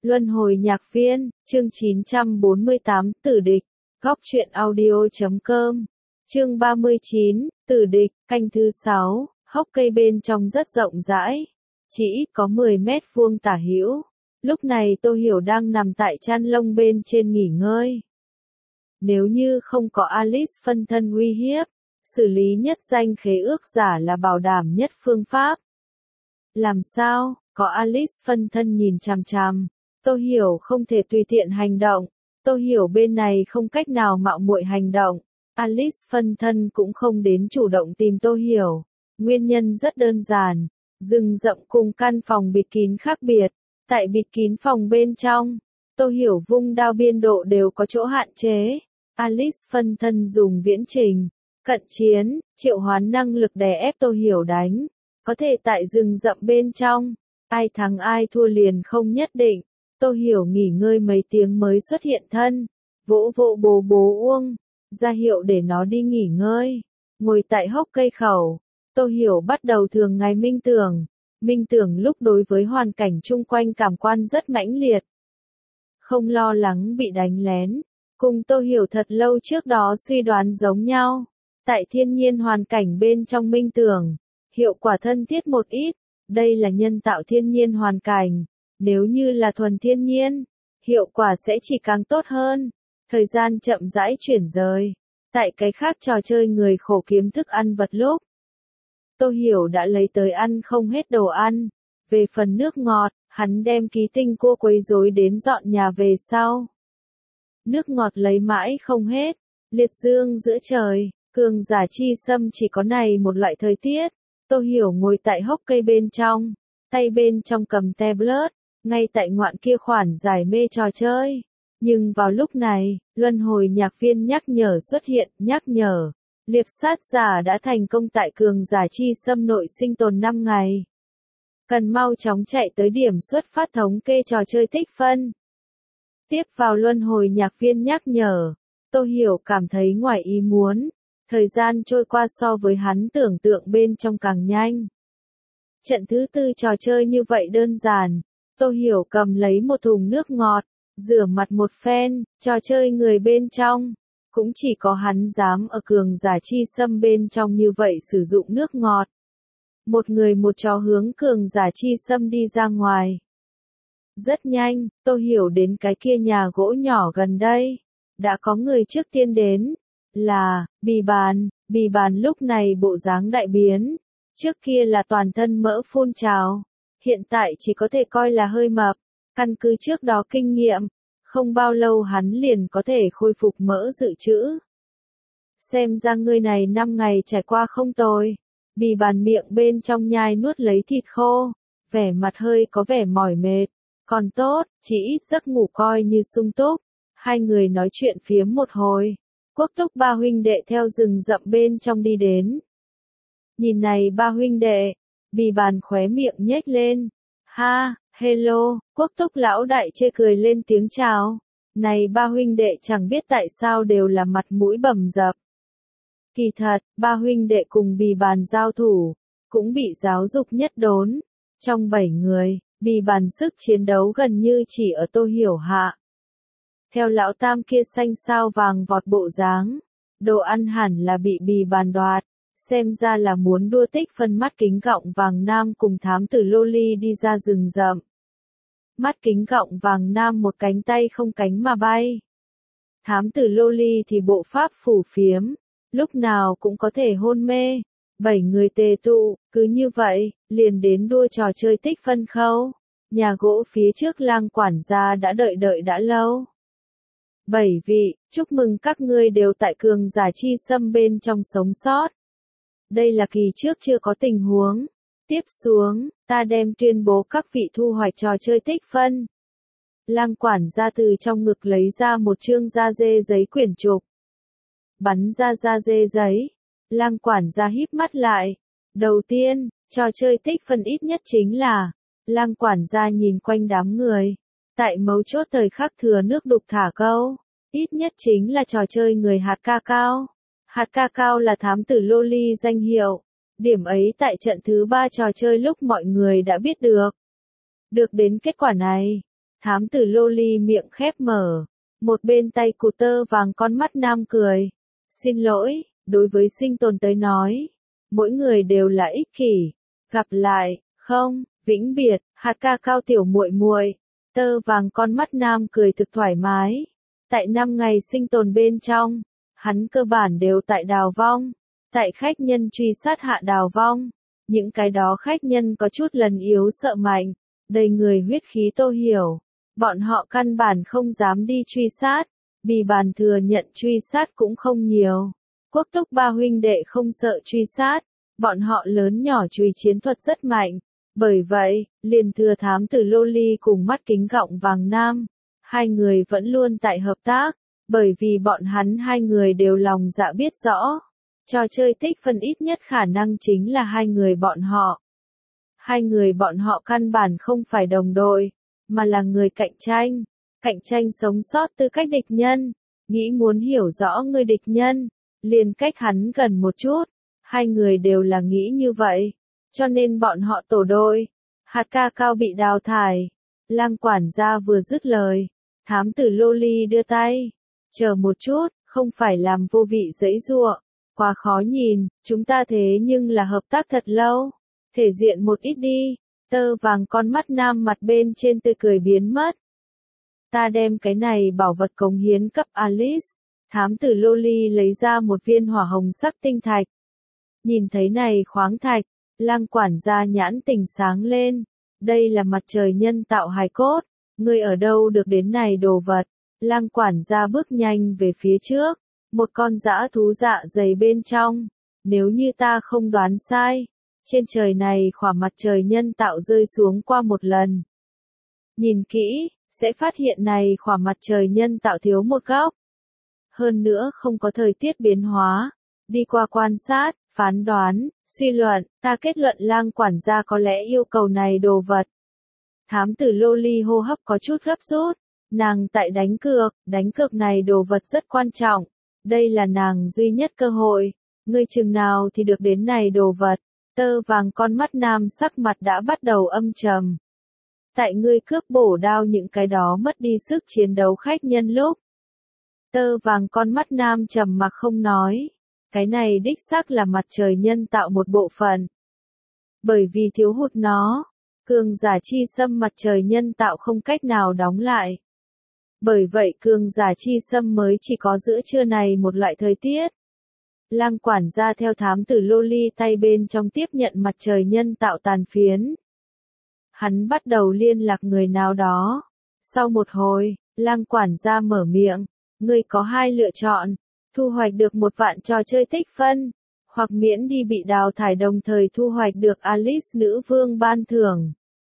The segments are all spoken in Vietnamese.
Luân hồi nhạc viên, chương 948, Tử địch, góc truyện audio.com, chương 39, Tử địch, canh thứ 6, hốc cây bên trong rất rộng rãi, chỉ ít có 10 mét vuông tả hữu. Lúc này Tô Hiểu đang nằm tại chăn lông bên trên nghỉ ngơi. Nếu như không có Alice phân thân uy hiếp, xử lý nhất danh khế ước giả là bảo đảm nhất phương pháp. Làm sao, có Alice phân thân nhìn chằm chằm, Tô Hiểu không thể tùy tiện hành động, Tô Hiểu bên này không cách nào mạo muội hành động, Alice phân thân cũng không đến chủ động tìm Tô Hiểu. Nguyên nhân rất đơn giản, rừng rậm cùng căn phòng bịt kín khác biệt, tại bịt kín phòng bên trong, Tô Hiểu vung đao biên độ đều có chỗ hạn chế. Alice phân thân dùng viễn trình, cận chiến, triệu hoán năng lực đè ép Tô Hiểu đánh, có thể tại rừng rậm bên trong, ai thắng ai thua liền không nhất định. Tô Hiểu nghỉ ngơi mấy tiếng mới xuất hiện thân, vỗ vỗ bố Uông, ra hiệu để nó đi nghỉ ngơi. Ngồi tại hốc cây khẩu, Tô Hiểu bắt đầu thường ngày minh tưởng. Minh tưởng lúc đối với hoàn cảnh chung quanh cảm quan rất mãnh liệt. Không lo lắng bị đánh lén, cùng Tô Hiểu thật lâu trước đó suy đoán giống nhau. Tại thiên nhiên hoàn cảnh bên trong minh tưởng, hiệu quả thân thiết một ít, đây là nhân tạo thiên nhiên hoàn cảnh. Nếu như là thuần thiên nhiên, hiệu quả sẽ chỉ càng tốt hơn. Thời gian chậm rãi chuyển rời. Tại cái khác trò chơi người khổ kiếm thức ăn vật lúc, Tô Hiểu đã lấy tới ăn không hết đồ ăn. Về phần nước ngọt, hắn đem ký tinh cua quấy rối đến dọn nhà về sau. Nước ngọt lấy mãi không hết. Liệt dương giữa trời, cường giả chi xâm chỉ có này một loại thời tiết. Tô Hiểu ngồi tại hốc cây bên trong, tay bên trong cầm tablet, ngay tại ngoạn kia khoản giải mê trò chơi. Nhưng vào lúc này, luân hồi nhạc viên nhắc nhở xuất hiện, nhắc nhở. Liệp sát giả đã thành công tại cường giả chi xâm nội sinh tồn 5 ngày. Cần mau chóng chạy tới điểm xuất phát thống kê trò chơi tích phân. Tiếp vào luân hồi nhạc viên nhắc nhở, Tô Hiểu cảm thấy ngoài ý muốn. Thời gian trôi qua so với hắn tưởng tượng bên trong càng nhanh. Trận thứ 4 trò chơi như vậy đơn giản. Tô Hiểu cầm lấy một thùng nước ngọt, rửa mặt một phen, trò chơi người bên trong. Cũng chỉ có hắn dám ở cường giả chi xâm bên trong như vậy sử dụng nước ngọt. Một người một chó hướng cường giả chi xâm đi ra ngoài. Rất nhanh, Tô Hiểu đến cái kia nhà gỗ nhỏ gần đây. Đã có người trước tiên đến. Là, Bì Bàn lúc này bộ dáng đại biến. Trước kia là toàn thân mỡ phun trào. Hiện tại chỉ có thể coi là hơi mập. Căn cứ trước đó kinh nghiệm. Không bao lâu hắn liền có thể khôi phục mỡ dự trữ. Xem ra ngươi này 5 ngày trải qua không tồi. Bì Bàn miệng bên trong nhai nuốt lấy thịt khô. Vẻ mặt hơi có vẻ mỏi mệt. Còn tốt, chỉ ít giấc ngủ coi như sung túc. Hai người nói chuyện phiếm một hồi. Quốc Túc ba huynh đệ theo rừng rậm bên trong đi đến. Nhìn này ba huynh đệ, Bì Bàn khóe miệng nhếch lên. Ha, hello, Quốc Túc lão đại chê cười lên tiếng chào. Này ba huynh đệ chẳng biết tại sao đều là mặt mũi bầm dập. Kỳ thật, ba huynh đệ cùng Bì Bàn giao thủ, cũng bị giáo dục nhất đốn. Trong 7 người, Bì Bàn sức chiến đấu gần như chỉ ở Tô Hiểu hạ. Theo lão tam kia xanh sao vàng vọt bộ dáng, đồ ăn hẳn là bị Bì Bàn đoạt, xem ra là muốn đua tích phân. Mắt kính gọng vàng nam cùng thám tử Loli đi ra rừng rậm. Mắt kính gọng vàng nam một cánh tay không cánh mà bay. Thám tử Loli thì bộ pháp phủ phiếm, lúc nào cũng có thể hôn mê. 7 người tề tụ, cứ như vậy, liền đến đua trò chơi tích phân khâu. Nhà gỗ phía trước lang quản gia đã đợi đã lâu. 7 vị, chúc mừng các ngươi đều tại cường giả chi xâm bên trong sống sót. Đây là kỳ trước chưa có tình huống. Tiếp xuống, ta đem tuyên bố các vị thu hoạch trò chơi tích phân. Lang quản gia từ trong ngực lấy ra một chương da dê giấy quyển trục. Bắn ra da dê giấy. Lang quản gia híp mắt lại. Đầu tiên, trò chơi tích phân ít nhất chính là. Lang quản gia nhìn quanh đám người. Tại mấu chốt thời khắc thừa nước đục thả câu. Ít nhất chính là trò chơi người hạt ca cao. Hạt ca cao là thám tử Loli danh hiệu. Điểm ấy tại trận thứ 3 trò chơi lúc mọi người đã biết được. Được đến kết quả này, Thám tử Loli miệng khép mở, một bên tay cụt tơ vàng con mắt nam cười. Xin lỗi, đối với sinh tồn tới nói, mỗi người đều là ích kỷ. Gặp lại, không, vĩnh biệt, hạt ca cao tiểu muội muội. Tơ vàng con mắt nam cười thực thoải mái. Tại 5 ngày sinh tồn bên trong, hắn cơ bản đều tại đào vong. Tại khách nhân truy sát hạ đào vong. Những cái đó khách nhân có chút lần yếu sợ mạnh, đầy người huyết khí Tô hiểu. Bọn họ căn bản không dám đi truy sát, Bì Bàn thừa nhận truy sát cũng không nhiều. Quốc Túc ba huynh đệ không sợ truy sát, bọn họ lớn nhỏ chùy chiến thuật rất mạnh. Bởi vậy, liền thừa thám tử Loli cùng mắt kính gọng vàng nam, hai người vẫn luôn tại hợp tác, bởi vì bọn hắn hai người đều lòng dạ biết rõ. Trò chơi tích phân ít nhất khả năng chính là hai người bọn họ. Hai người bọn họ căn bản không phải đồng đội, mà là người cạnh tranh sống sót tư cách địch nhân, nghĩ muốn hiểu rõ người địch nhân, liền cách hắn gần một chút, hai người đều là nghĩ như vậy, cho nên bọn họ tổ đội. Hạt ca cao bị đào thải, Lang quản gia vừa dứt lời, thám tử Loli đưa tay, chờ một chút, không phải làm vô vị giãy giụa, quá khó nhìn, chúng ta thế nhưng là hợp tác thật lâu, thể diện một ít đi. Tơ vàng con mắt nam mặt bên trên tươi cười biến mất. Ta đem cái này bảo vật cống hiến cấp Alice. Thám tử Loli lấy ra một viên hỏa hồng sắc tinh thạch. Nhìn thấy này khoáng thạch, Lang quản gia nhãn tình sáng lên. Đây là mặt trời nhân tạo hài cốt. Ngươi ở đâu được đến này đồ vật? Lang quản gia bước nhanh về phía trước. Một con dã thú dạ dày bên trong. Nếu như ta không đoán sai, trên trời này khỏa mặt trời nhân tạo rơi xuống qua một lần. Nhìn kỹ, sẽ phát hiện này khỏa mặt trời nhân tạo thiếu một góc. Hơn nữa không có thời tiết biến hóa. Đi qua quan sát, phán đoán, suy luận, ta kết luận Lang quản gia có lẽ yêu cầu này đồ vật. Thám tử Loli hô hấp có chút gấp rút. Nàng tại đánh cược này đồ vật rất quan trọng. Đây là nàng duy nhất cơ hội. Ngươi chừng nào thì được đến này đồ vật. Tơ vàng con mắt nam sắc mặt đã bắt đầu âm trầm. Tại ngươi cướp bổ đao những cái đó mất đi sức chiến đấu khách nhân lúc. Tơ vàng con mắt nam trầm mặc không nói. Cái này đích xác là mặt trời nhân tạo một bộ phận. Bởi vì thiếu hụt nó, cường giả chi xâm mặt trời nhân tạo không cách nào đóng lại. Bởi vậy cường giả chi xâm mới chỉ có giữa trưa này một loại thời tiết. Lang quản gia theo thám tử Loli tay bên trong tiếp nhận mặt trời nhân tạo tàn phiến. Hắn bắt đầu liên lạc người nào đó. Sau một hồi, Lang quản gia mở miệng. Ngươi có hai lựa chọn. Thu hoạch được một vạn trò chơi tích phân. Hoặc miễn đi bị đào thải đồng thời thu hoạch được Alice nữ vương ban thưởng.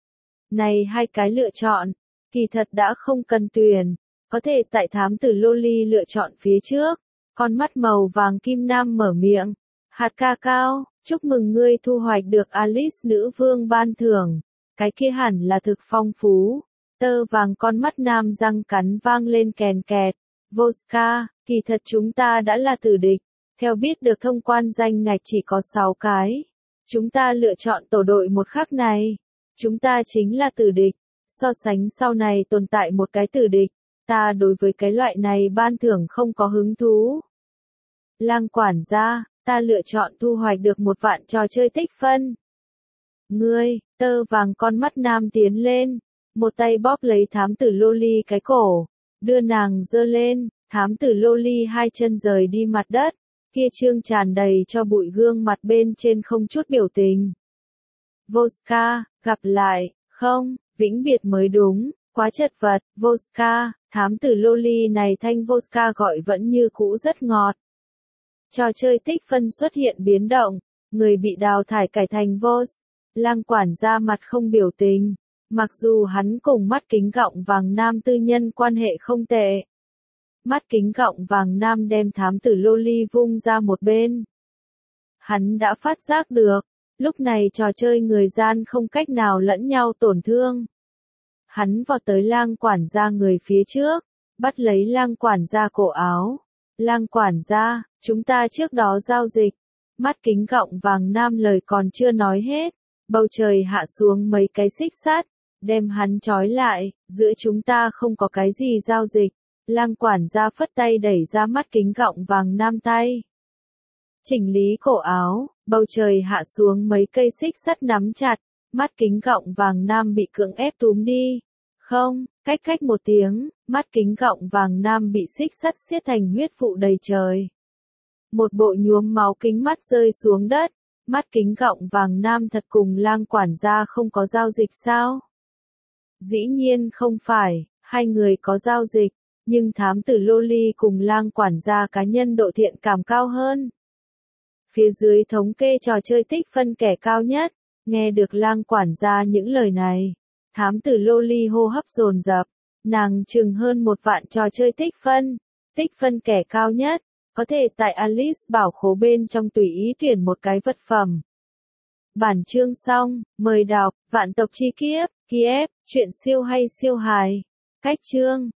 Này hai cái lựa chọn, kỳ thật đã không cần tuyển. Có thể tại thám tử Loli lựa chọn phía trước. Con mắt màu vàng kim nam mở miệng. Hạt ca cao, chúc mừng ngươi thu hoạch được Alice nữ vương ban thưởng. Cái kia hẳn là thực phong phú. Tơ vàng con mắt nam răng cắn vang lên kèn kẹt. Voska, kỳ thật chúng ta đã là tử địch. Theo biết được thông quan danh ngạch chỉ có 6 cái. Chúng ta lựa chọn tổ đội một khắc này. Chúng ta chính là tử địch. So sánh sau này tồn tại một cái tử địch. Ta đối với cái loại này ban thưởng không có hứng thú. Lang quản gia, ta lựa chọn thu hoạch được một vạn trò chơi tích phân. Ngươi, tơ vàng con mắt nam tiến lên, một tay bóp lấy thám tử Loli cái cổ, đưa nàng giơ lên, thám tử Loli hai chân rời đi mặt đất, kia trương tràn đầy cho bụi gương mặt bên trên không chút biểu tình. Voska, gặp lại, không, vĩnh biệt mới đúng, quá chật vật, Voska, thám tử Loli này thanh Voska gọi vẫn như cũ rất ngọt. Trò chơi tích phân xuất hiện biến động, người bị đào thải cải thành Vos. Lang quản gia mặt không biểu tình, mặc dù hắn cùng mắt kính gọng vàng nam tư nhân quan hệ không tệ. Mắt kính gọng vàng nam đem thám tử Loli vung ra một bên. Hắn đã phát giác được, lúc này trò chơi người gian không cách nào lẫn nhau tổn thương. Hắn vọt tới Lang quản gia người phía trước, bắt lấy Lang quản gia cổ áo. Lang quản gia, chúng ta trước đó giao dịch. Mắt kính gọng vàng nam lời còn chưa nói hết. Bầu trời hạ xuống mấy cái xích sắt, đem hắn trói lại, giữa chúng ta không có cái gì giao dịch. Lang quản gia phất tay đẩy ra mắt kính gọng vàng nam tay. Chỉnh lý cổ áo, bầu trời hạ xuống mấy cây xích sắt nắm chặt, mắt kính gọng vàng nam bị cưỡng ép túm đi. Không, cách một tiếng, mắt kính gọng vàng nam bị xích sắt xiết thành huyết vụ đầy trời. Một bộ nhuốm máu kính mắt rơi xuống đất, mắt kính gọng vàng nam thật cùng Lang quản gia không có giao dịch sao? Dĩ nhiên không phải, hai người có giao dịch, nhưng thám tử Loli cùng Lang quản gia cá nhân độ thiện cảm cao hơn. Phía dưới thống kê trò chơi tích phân kẻ cao nhất, nghe được Lang quản gia những lời này, thám tử Loli hô hấp dồn dập, nàng chừng hơn 1 vạn trò chơi tích phân kẻ cao nhất, có thể tại Alice bảo khố bên trong tùy ý tuyển một cái vật phẩm. Bản chương xong, mời đọc, Vạn tộc chi kiếp, Kiev, chuyện siêu hay siêu hài. Cách chương